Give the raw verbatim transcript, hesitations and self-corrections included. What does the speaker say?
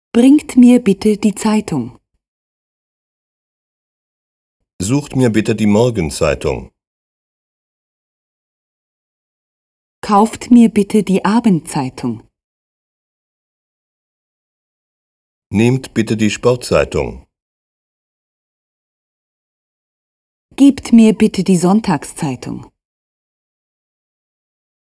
Bringt mir bitte die Zeitung. Sucht mir bitte die Morgenzeitung. Kauft mir bitte die Abendzeitung. Nehmt bitte die Sportzeitung. Gebt mir bitte die Sonntagszeitung.